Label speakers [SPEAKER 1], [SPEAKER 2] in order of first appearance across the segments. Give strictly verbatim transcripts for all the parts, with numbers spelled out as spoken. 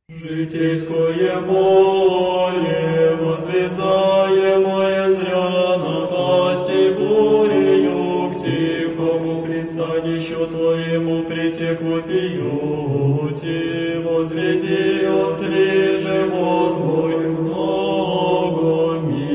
[SPEAKER 1] Житейское море, возвязаемое зря напасти бурею, к тихому пристанищу Твоему притек вопиюти, возведи отли живот мой много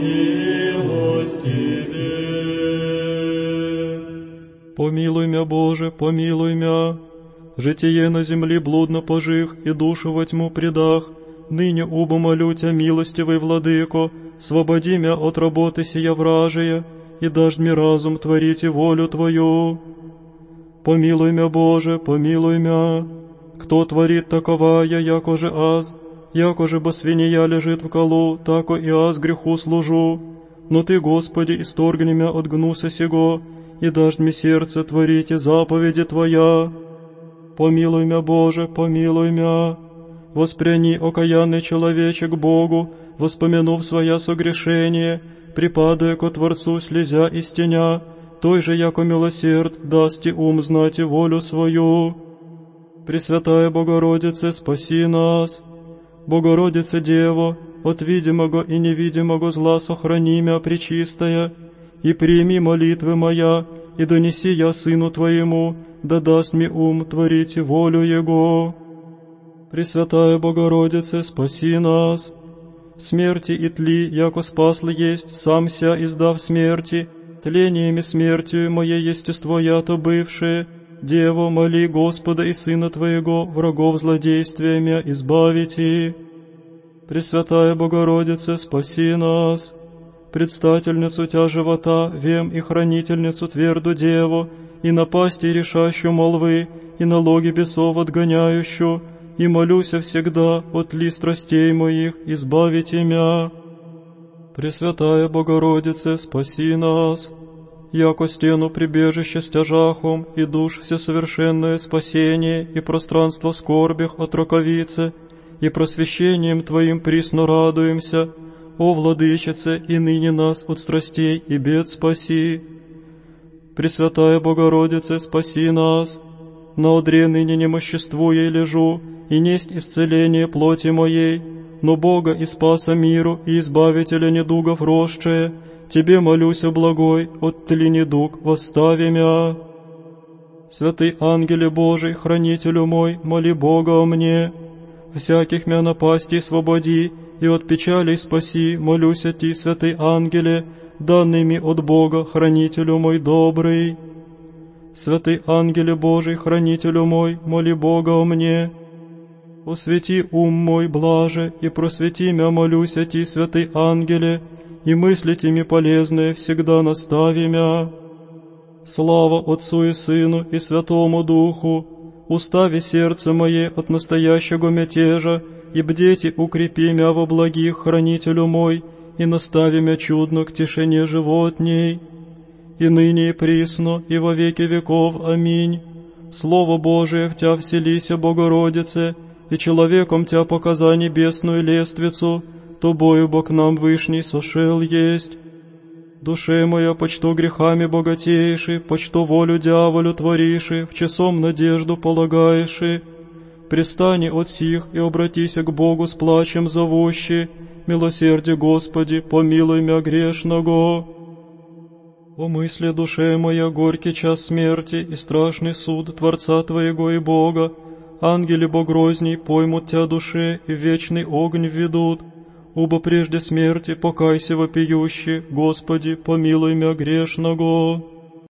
[SPEAKER 1] милостивее.
[SPEAKER 2] Помилуй мя, Боже, помилуй мя. Житие на земли блудно пожих, и душу во тьму предах. Ныне убо молю Тя, милостивый владыко, свободи мя от работы сия вражия, и дашь мне разум творить и волю Твою. Помилуй мя, Боже, помилуй мя. Кто творит таковая, яко же аз, яко же бо свинья лежит в колу, тако и аз греху служу. Но Ты, Господи, исторгни мя от гнуса сего, и дашь мне сердце творить и заповеди Твоя. Помилуй мя, Боже, помилуй мя. Воспряни, окаянный человечек, Богу, воспомянув своя согрешение, припадая ко Творцу, слезя и стеня, той же, яко милосерд, даст и ум знать и волю свою. Пресвятая Богородице, спаси нас. Богородице Дево, от видимого и невидимого зла сохрани мя, пречистая, и прими молитвы моя, и донеси я Сыну Твоему, да даст мне ум творить волю Его. Пресвятая Богородице, спаси нас. Смерти и тли, яко спаслы есть, сам ся издав смерти, тлениями смертью мое естество я-то бывшее, Дево, моли Господа и Сына Твоего, врагов злодействиями избавите. Пресвятая Богородице, спаси нас. Предстательницу Тя живота, вем и хранительницу тверду Деву, и напасти решащую молвы, и налоги бесов отгоняющую, и молюся всегда от ли страстей моих, избавите мя. Пресвятая Богородице, спаси нас. Яко стену прибежище стяжахом, и душ всесовершенное спасение, и пространство в скорбях от раковицы, и просвещением Твоим присно радуемся, о Владычице, и ныне нас от страстей и бед спаси. Пресвятая Богородице, спаси нас. На одре ныне немоществуя лежу, и несть исцеление плоти моей, но Бога и Спаса миру, и Избавителя недугов росшее, Тебе молюся, благой, от тли недуг восстави мя. Святый ангеле Божий, хранителю мой, моли Бога о мне. Всяких мя напастей свободи, и от печалей спаси, молюся Ти, святый ангеле, данными от Бога, хранителю мой добрый. Святый ангеле Божий, хранителю мой, моли Бога о мне. Освети ум мой блаже, и просвети мя, молюся Ти, святый ангеле, и мысли Тими полезные всегда настави мя. Слава Отцу и Сыну и Святому Духу, устави сердце мое от настоящего мятежа, и бдете укрепи мя во благих, хранителю мой, и настави мя чудно к тишине животней. И ныне и присно, и во веки веков. Аминь. Слово Божие в Тя вселися, Богородице, и человеком Тя показа небесную лествицу, Тобою Бог нам вышний сошел есть. Душе моя, почто грехами богатейши, почто волю дьяволю твориши, в часом надежду полагаеши. Пристани от сих и обратися к Богу с плачем зовущи, милосердие Господи, помилуй мя грешного. О мысли душе моя, горький час смерти и страшный суд Творца Твоего и Бога, ангели богрозней поймут Тя душе и в вечный огонь введут, убо прежде смерти покайся вопиющий, Господи, помилуй мя грешного.